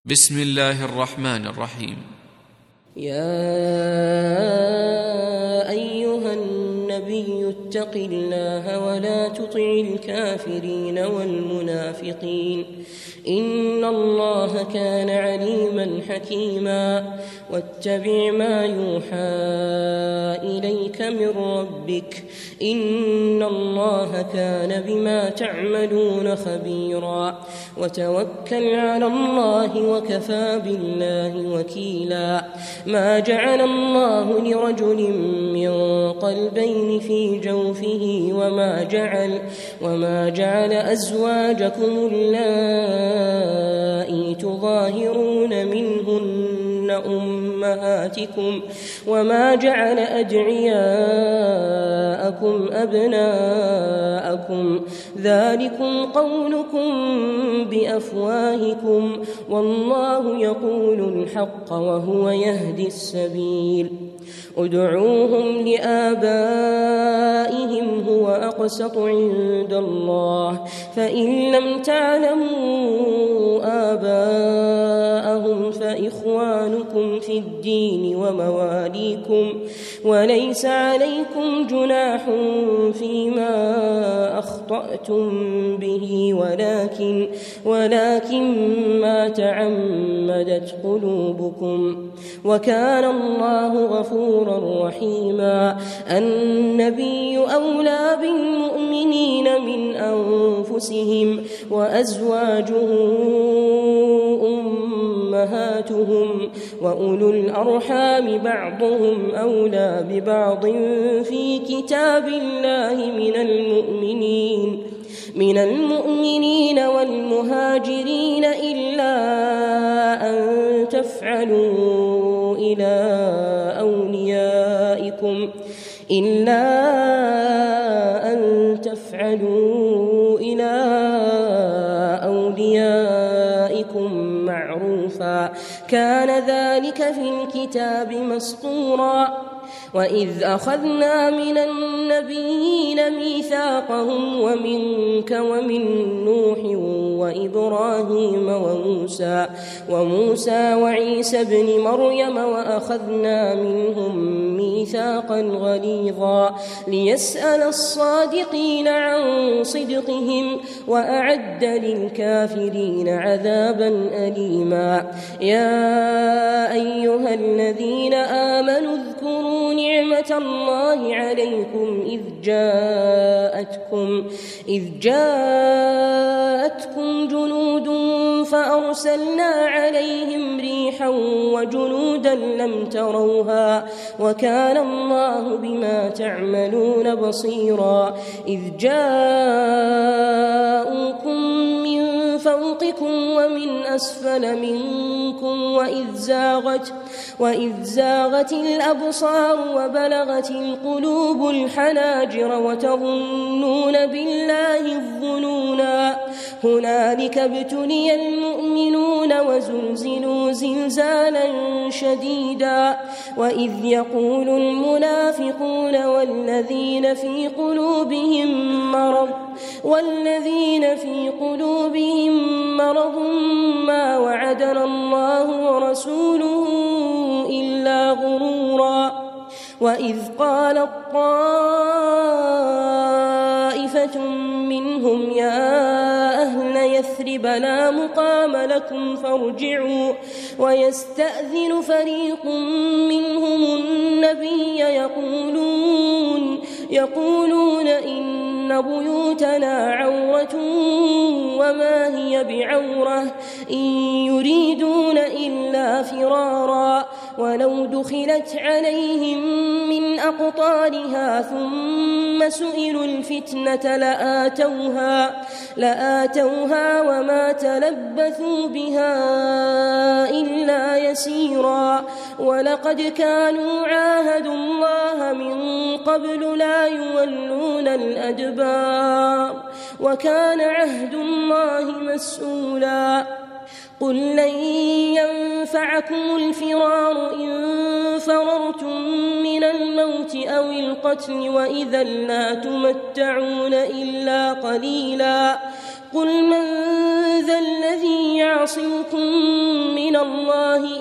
بسم الله الرحمن الرحيم. يا أيها النبي اتق الله ولا تطع الكافرين والمنافقين إن الله كان عليما حكيما واتبع ما يوحى إليك من ربك إن الله كان بما تعملون خبيرا وتوكل على الله وكفى بالله وكيلا ما جعل الله لرجل من قلبين في جوفه وما جعل أزواجكم اللائي تظاهرون منهن أمهاتكم وما جعل أدعياءكم أبناءكم ذلكم قولكم بأفواهكم والله يقول الحق وهو يهدي السبيل ادعوهم لآبائهم هو أقسط عند الله فإن لم تعلموا آباءهم فإخوانكم في الدين ومواليكم وليس عليكم جناح فيما أخطأتم به ولكن ما تعمدت قلوبكم وكان الله غفورا رحيما النبي أولى بالمؤمنين من أنفسهم وأزواجه أمهاتهم وأولو الأرحام بعضهم أولى ببعض في كتاب الله من المؤمنين والمهاجرين إلا أن تفعلوا إلى أوليائكم معروفا كان ذلك في الكتاب مسطورا وإذ أخذنا من النبيين ميثاقهم ومنك ومن نوح وإبراهيم وموسى وعيسى ابن مريم وأخذنا منهم ميثاقا غليظا ليسأل الصادقين عن صدقهم وأعد للكافرين عذابا أليما يا أيها الذين آمنوا اذكروا نعمة الله عليكم إذ جاءتكم جنود فأرسلنا عليهم ريحا وجنودا لم تروها وكان الله بما تعملون بصيرا إذ جاءوكم من فوقكم ومن أسفل منكم وإذ زاغت الأبصار وبلغت القلوب الحناجر وتظنون بالله الظنونا هنالك ابتلي المؤمنون وزلزلوا زلزالا شديدا وإذ يقول المنافقون والذين في قلوبهم مرض ما وعدنا الله ورسوله إلا غرورا وإذ قالت طائفة منهم يا أهل يثرب لا مقام لكم فارجعوا ويستأذن فريق منهم النبي يقولون إن بيوتنا عورة وما هي بعورة إن يريدون إلا فرارا ولو دخلت عليهم من أقطارها ثم سئلوا الفتنة لآتوها وما تلبثوا بها إلا يسيرا ولقد كانوا عاهدوا الله من قبل لا يولون الأدبار وكان عهد الله مسؤولا قل لن ينفعكم الفرار إن فررتم من الموت أو القتل وإذا لا تمتعون إلا قليلا قل من ذا الذي يعصمكم من الله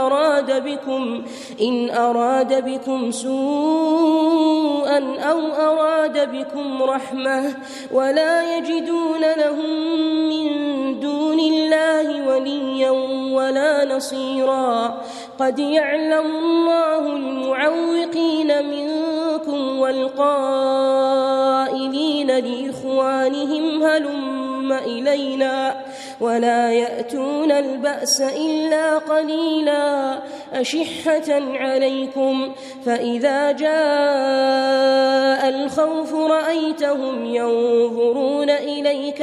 إن أراد بكم سوءا أو أراد بكم رحمة ولا يجدون لهم من دون الله وليا ولا نصيرا قد يعلم الله المعوقين منكم والقائلين لإخوانهم هلم إلينا ولا يأتون البأس إلا قليلا أشحة عليكم فإذا جاء الخوف رأيتهم ينظرون إليك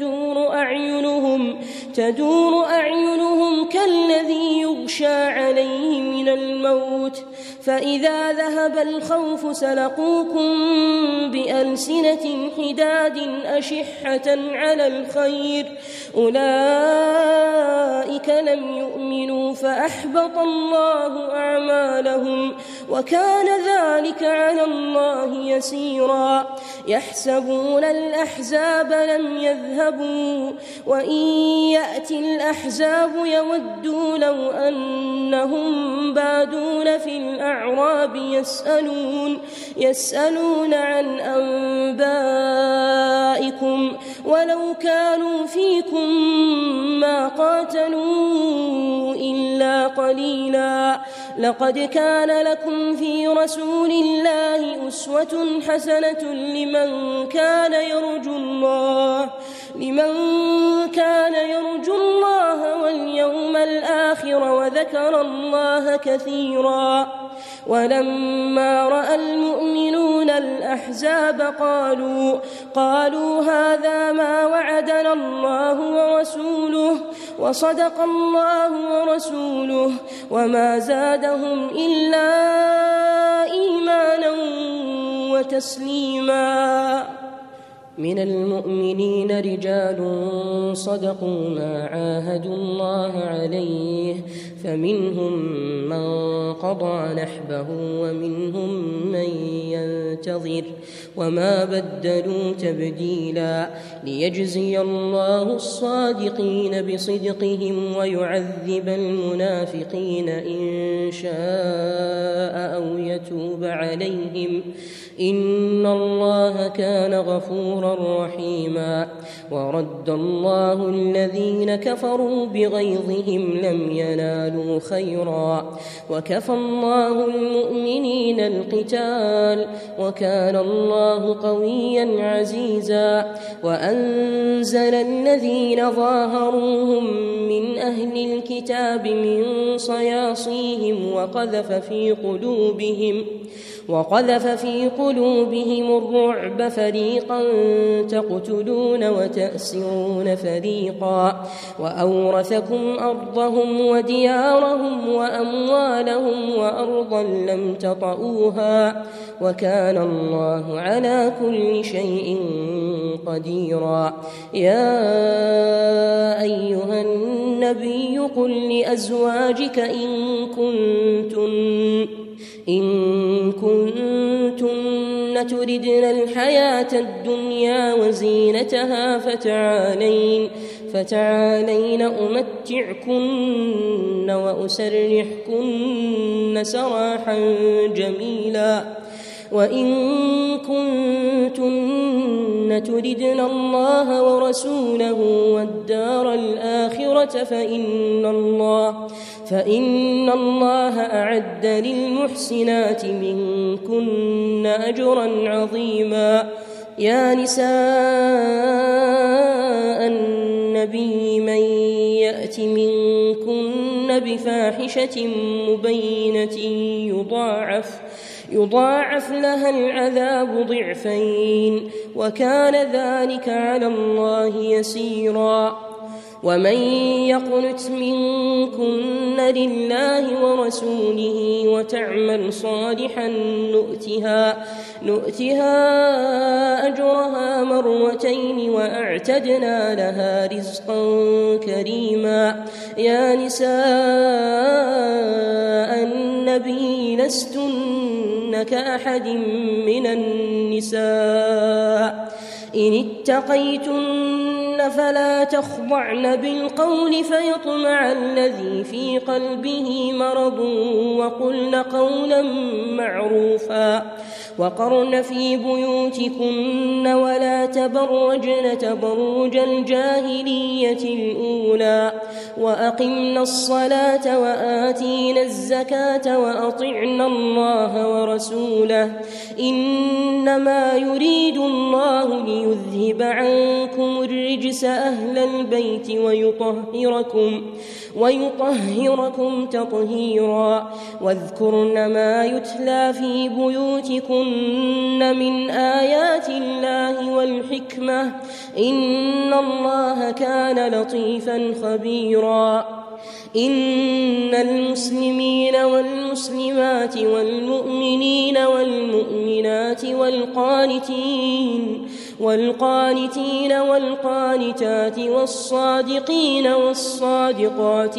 تدور أعينهم كالذي يغشى عليه من الموت فإذا ذهب الخوف سلقوكم بألسنة حداد أشحة على الخير أولئك لم يؤمنوا فأحبط الله أعمالهم وكان ذلك على الله يسيرا يحسبون الأحزاب لم يذهبوا وإن يأتي الأحزاب يودوا لو أنهم بادون في الأعراب يسألون عن أنبائكم ولو كانوا فيكم ما قاتلوا إلا قليلا لقد كان لكم في رسول الله أسوة حسنة لمن كان يرجو الله واليوم الآخر وذكر الله كثيرا ولما رأى المؤمنون الأحزاب قالوا هذا ما وعدنا الله ورسوله وصدق الله ورسوله وما زادهم إلا إيمانا وتسليما من المؤمنين رجال صدقوا ما عاهدوا الله عليه فمنهم من قضى نحبه ومنهم من ينتظر وما بدلوا تبديلا ليجزي الله الصادقين بصدقهم ويعذب المنافقين إن شاء أو يتوب عليهم إن الله كان غفورا رحيما ورد الله الذين كفروا بغيظهم لم ينالوا خيرا وكفى الله المؤمنين القتال وكان الله قويا عزيزا وأنزل الذين ظاهروهم من أهل الكتاب من صياصيهم وقذف في قلوبهم الرعب فريقا تقتلون وتأسرون فريقا وأورثكم أرضهم وديارهم وأموالهم وأرضا لم تطئوها وكان الله على كل شيء قديرا يا أيها النبي قل لأزواجك إن كنتن تردن الحياة الدنيا وزينتها فتعالين أمتعكن وأسرحكن سراحا جميلا وإن كنتن تردن الله ورسوله والدار الآخرة فإن الله أعد للمحسنات منكن أجرا عظيما يا نساء النبي من يأت منكن بفاحشة مبينة يضاعف لها العذاب ضعفين وكان ذلك على الله يسيرا ومن يقنت منكن لله ورسوله وتعمل صالحا نؤتها أجرها مرتين وأعتدنا لها رزقا كريما يا نساء النبي لستن كأحد من النساء إن اتقيتن فلا تخضعن بالقول فيطمع الذي في قلبه مرض وقلن قولا معروفا وقرن في بيوتكن ولا تبرجن تبرج الجاهلية الأولى وأقمنا الصلاة وآتينا الزكاة وأطعنا الله ورسوله إنما يريد الله ليذهب عنكم الرجس أهل البيت ويطهركم تطهيرا واذكرن ما يتلى في بيوتكن من آيات الله والحكمة إن الله كان لطيفا خبيرا إن المسلمين والمسلمات والمؤمنين والمؤمنات والقانتين والقانتات والصادقين والصادقات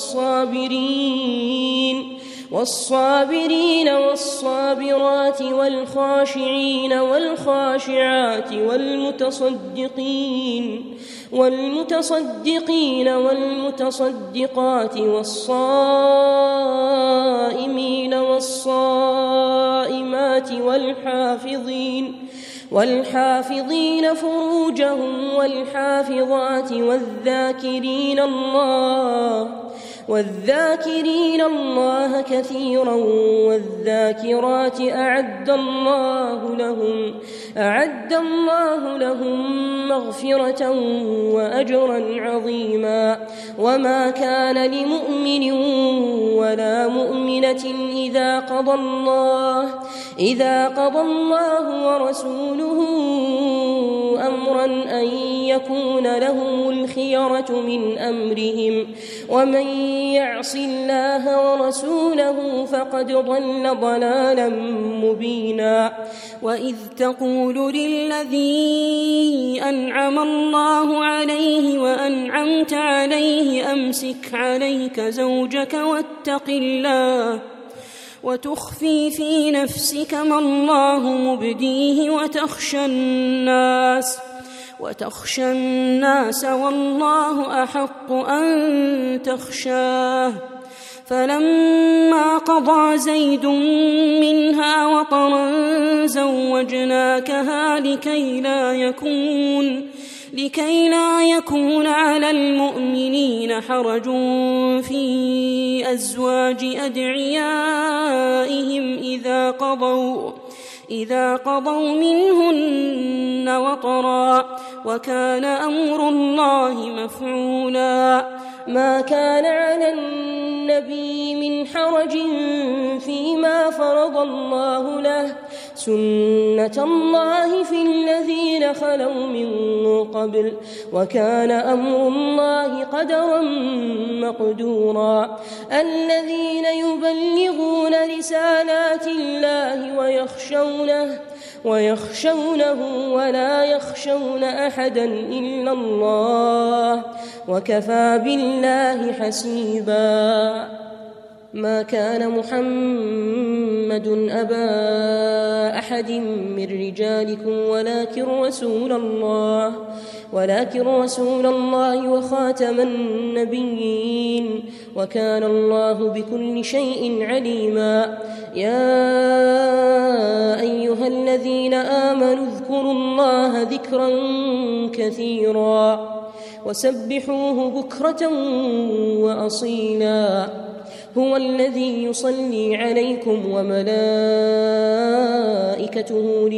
والصابرين والصابرات والخاشعين والخاشعات والمتصدقين والمتصدقات والصائمين والصائمات والحافظين فروجهم والحافظات والذاكرين الله كثيرا والذاكرات أعد الله لهم مغفرة وأجرا عظيما وما كان لمؤمن ولا مؤمنة إذا قضى الله ورسوله أمرا أن يكون لهم الخيرة من أمرهم ومن يعص الله ورسوله فقد ضل ضلالا مبينا وإذ تقول للذي أنعم الله عليه وأنعمت عليه أمسك عليك زوجك واتق الله وتخفي في نفسك ما الله مبديه وتخشى الناس والله أحق أن تخشاه فلما قضى زيد منها وطرا زوجناكها لكي لا يكون على المؤمنين حرج في أزواج أدعيائهم إذا قضوا منهن وطرا وكان أمر الله مفعولا ما كان على النبي من حرج فيما فرض الله له سنة الله في الذين خلوا من قبل وكان أمر الله قدرا مقدورا الذين يبلغون رسالات الله ويخشونه ولا يخشون أحدا إلا الله وكفى بالله حسيبا ما كان محمد أبا أحد من رجالكم ولكن رسول الله وخاتم النبيين وكان الله بكل شيء عليما يا أيها الذين آمنوا اذكروا الله ذكرا كثيرا وسبحوه بكرة وأصيلا هو الذي يصلي عليكم وملائكته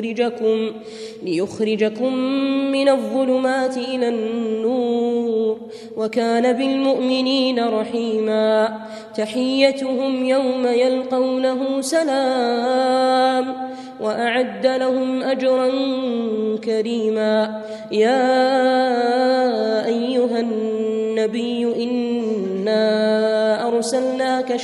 ليخرجكم من الظلمات إلى النور وكان بالمؤمنين رحيما تحيتهم يوم يلقونه سلام وأعد لهم أجرا كريما يا أيها النبي إنا أرسلناك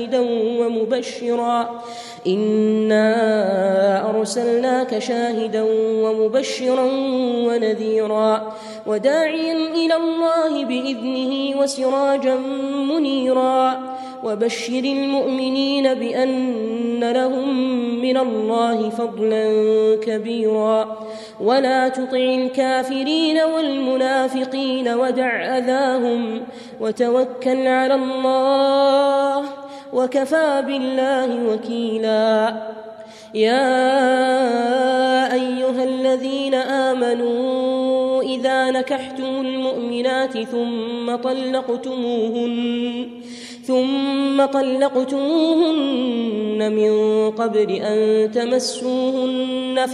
شاهدا ومبشرا ونذيرا وداعيا إلى الله بإذنه وسراجا منيرا وبشر المؤمنين بأن لهم من الله فضلا كبيرا ولا تطع الكافرين والمنافقين ودع أذاهم وتوكل على الله وكفى بالله وكيلا. يا أيها الذين آمنوا إذا نكحتم المؤمنات ثم طلقتموهن من قبل أن تمسوهن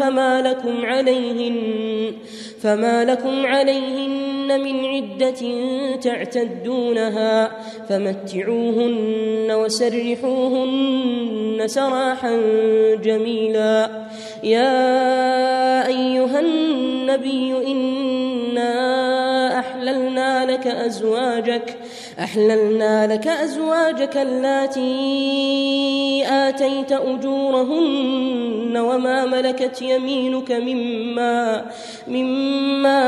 فما لكم عليهن من عدة تعتدونها فمتعوهن وسرحوهن سراحا جميلا. يا أيها النبي إنا أحللنا لك أزواجك اللاتي آتيت أجورهن وما ملكت يمينك مما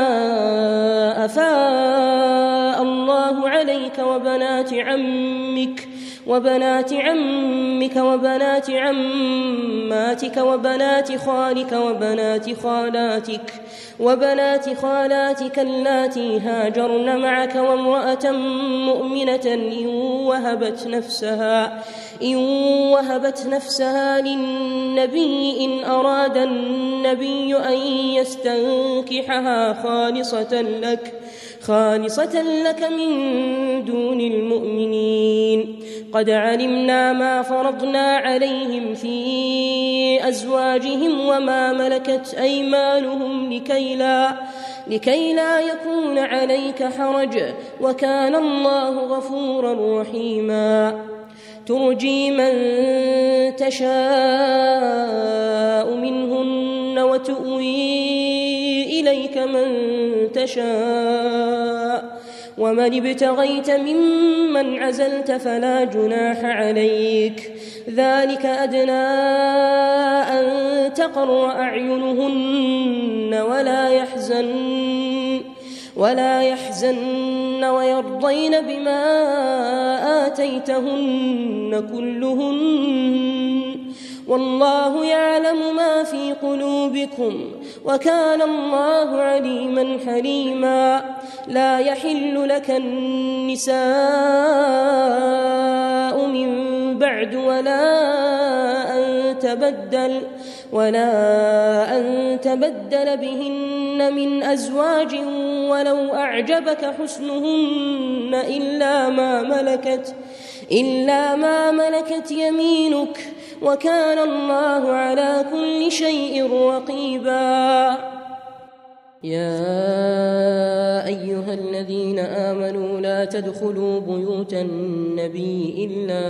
أفاء الله عليك وبنات عمك وبنات عماتك وبنات خالك وبنات خالاتك اللاتي هاجرن معك وامرأة مؤمنة إن وهبت نفسها للنبي إن أراد النبي أن يستنكحها خالصة لك من دون المؤمنين. قد علمنا ما فرضنا عليهم في أزواجهم وما ملكت أيمانهم لكي لا يكون عليك حرج وكان الله غفورا رحيما. ترجي من تشاء منهن وتؤوي إليك من تشاء ومن ابتغيت ممن عزلت فلا جناح عليك. ذلك أدنى أن تقر أعينهن ولا يحزن ويرضين بما آتيتهن كلهن والله يعلم ما في قلوبكم وكان الله عليما حليما. لا يحل لك النساء من بعد ولا أن تبدل بهن من أزواج ولو أعجبك حسنهن إلا ما ملكت يمينك وكان الله على كل شيء رقيبا. يا أيها الذين آمنوا لا تدخلوا بيوت النبي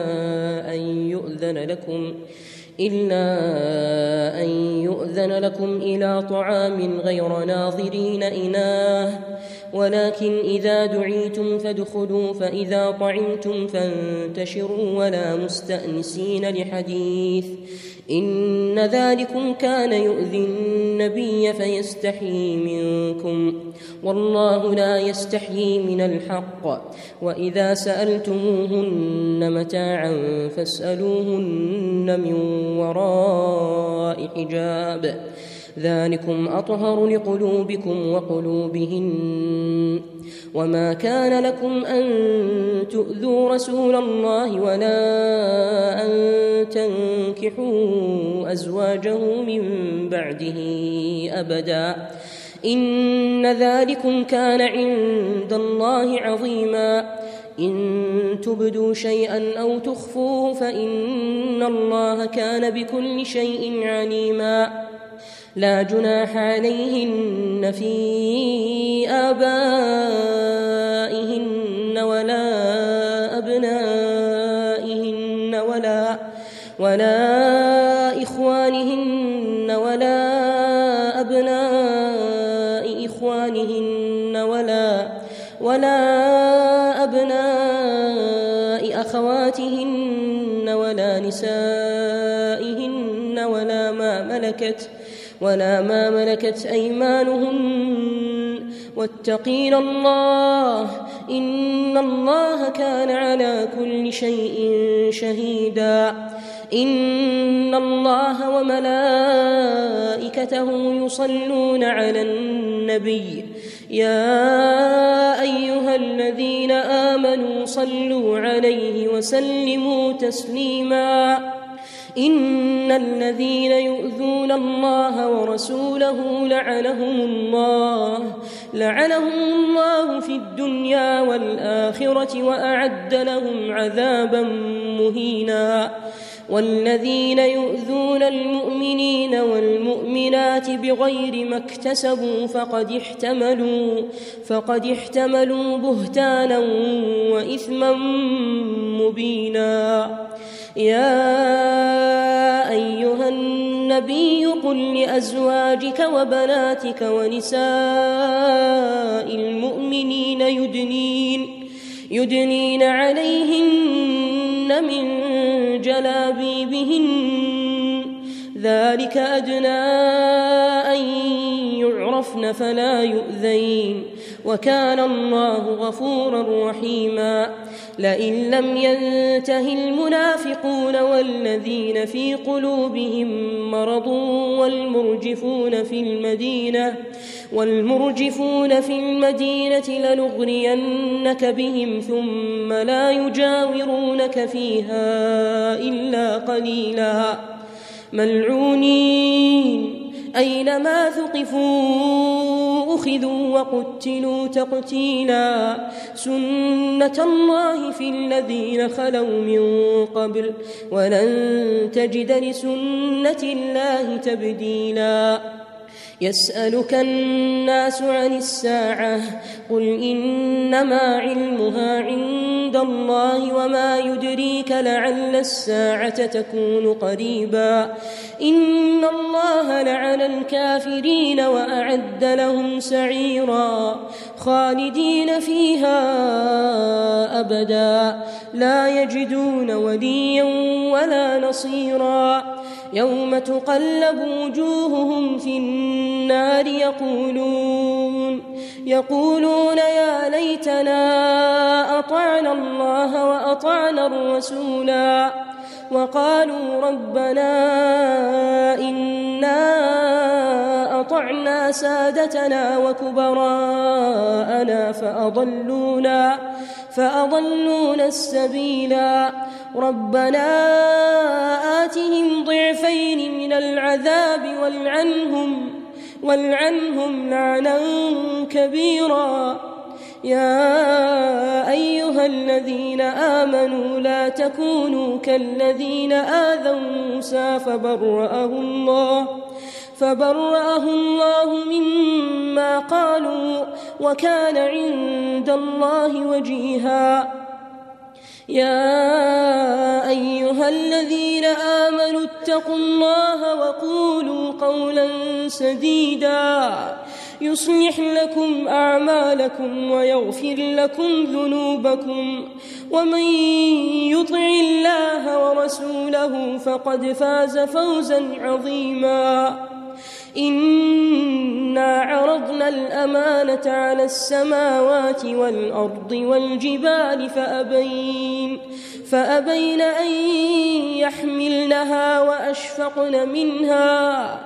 إلا أن يؤذن لكم إلى طعام غير ناظرين إناه ولكن إذا دعيتم فادخلوا فإذا طعمتم فانتشروا ولا مستأنسين لحديث إن ذلكم كان يؤذي النبي فيستحيي منكم والله لا يستحيي من الحق. وإذا سألتموهن متاعا فاسألوهن من وراء حجاب ذلكم أطهر لقلوبكم وقلوبهن. وما كان لكم أن تؤذوا رسول الله ولا أن تنكحوا أزواجه من بعده أبدا إن ذلكم كان عند الله عظيما. إن تبدوا شيئا أو تخفوه فإن الله كان بكل شيء عليما. لا جناح عليهن في آبائهن ولا أبنائهن ولا إخوانهن ولا أبناء إخوانهن ولا أبناء أخواتهن ولا نسائهن ولا ما ملكت أيمانهن واتقين الله إن الله كان على كل شيء شهيدا إن الله وملائكته يصلون على النبي يا أيها الذين آمنوا صلوا عليه وسلموا تسليما إن الذين يؤذون الله ورسوله لعنهم الله في الدنيا والآخرة وأعد لهم عذابا مهينا والذين يؤذون المؤمنين والمؤمنات بغير ما اكتسبوا فقد احتملوا بهتانا وإثما مبينا يا أيها النبي قل لأزواجك وبناتك ونساء المؤمنين يدنين عليهن من جلابيبهن ذلك أدنى أن يعرفن فلا يؤذين وكان الله غفورا رحيما لئن لم ينته المنافقون والذين في قلوبهم مرض والمرجفون في المدينة لنغرينك بهم ثم لا يجاورونك فيها إلا قليلا ملعونين أينما ثقفوا أخذوا وقتلوا تقتيلا سنة الله في الذين خلوا من قبل ولن تجد لسنة الله تبديلا يسألك الناس عن الساعة قل إنما علمها عند الله وما يدريك لعل الساعة تكون قريبا إن الله لعن الكافرين وأعد لهم سعيرا خالدين فيها أبدا لا يجدون وليا ولا نصيرا يوم تقلب وجوههم في النار يقولون يا ليتنا أطعنا الله وأطعنا الرسولا وقالوا ربنا إنا أطعنا سادتنا وكبراءنا فأضلونا السبيلا ربنا آتهم ضعفين من العذاب والعنهم لعنا كبيرا يا أيها الذين آمنوا لا تكونوا كالذين آذوا موسى فبرأه الله مما قالوا وكان عند الله وجيها يا أيها الذين آمنوا اتقوا الله وقولوا قولا سديدا يصلح لكم أعمالكم ويغفر لكم ذنوبكم ومن يطع الله ورسوله فقد فاز فوزا عظيما إنا عرضنا الأمانة على السماوات والأرض والجبال فأبين أن يحملنها وأشفقن منها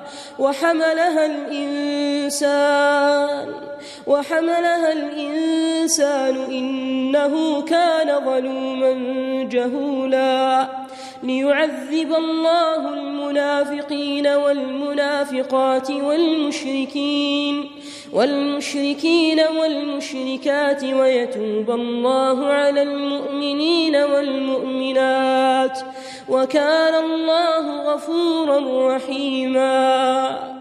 وحملها الإنسان إنه كان ظلوما جهولا ليعذب الله المنافقين والمنافقات والمشركين والمشركات ويتوب الله على المؤمنين والمؤمنات وكان الله غفورا رحيما